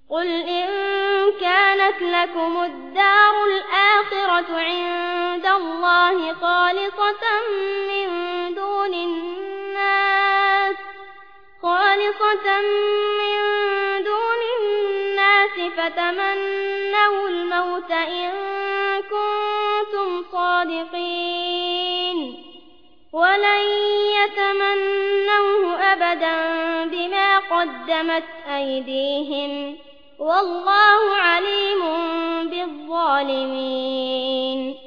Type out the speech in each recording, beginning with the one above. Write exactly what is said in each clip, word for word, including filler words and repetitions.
قل إن كانت لكم الدار الآخرة عند الله خالصة من دون الناس خالصة من دون الناس فتمنوا الموت إن كنتم صادقين ولن يتمنوه أبدا بما قدمت أيديهم والله عليم بالظالمين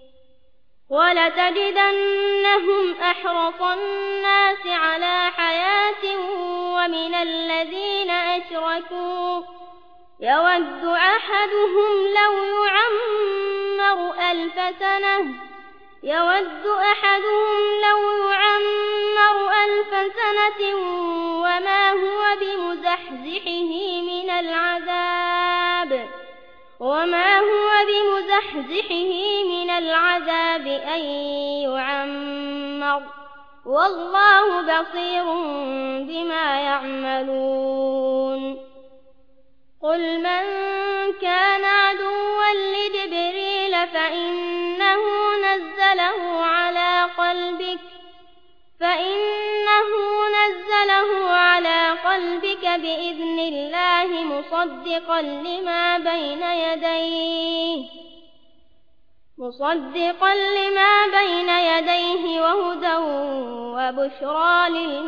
ولتجدنهم أحرص الناس على حياة ومن الذين أشركوا يود أحدهم لو يعمر ألف سنة يود أحدهم لو يعمر ألف سنة وما هو بمزحزحه من العذاب وما هو بمزحزحه من العذاب أن يعمر والله بصير بما يعملون قل من كان عدوا لجبريل فإنه نزله على قلبك فإنه نزله على قلبك بإذن الله مصدقا لما بين يديه مصدقا لما بين يديه وهدى وبشرى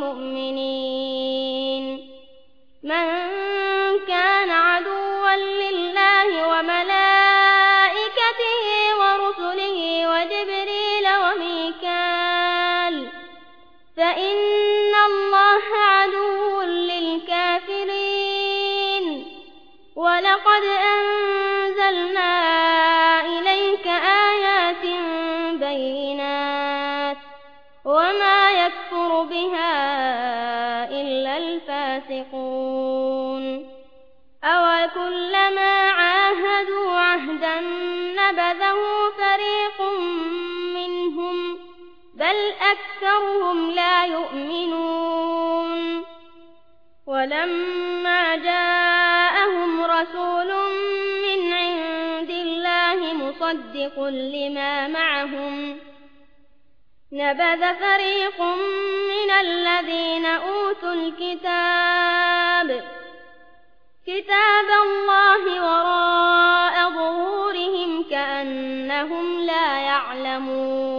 للمؤمنين من كان عدوا لله وملائكته ورسله وجبريل وميكال فإن الله عدو للكافرين ولقد أنزلنا إليك آيات بينات وما يكفر بها إلا الفاسقون أوكلما عاهدوا عهدا نبذه فريق منهم بل أكثرهم لا يؤمنون ولما جاءهم رسول من عند الله مصدق لما معهم نبذ فريق من الذين أوتوا الكتاب كتاب الله وراء ظهورهم كأنهم لا يعلمون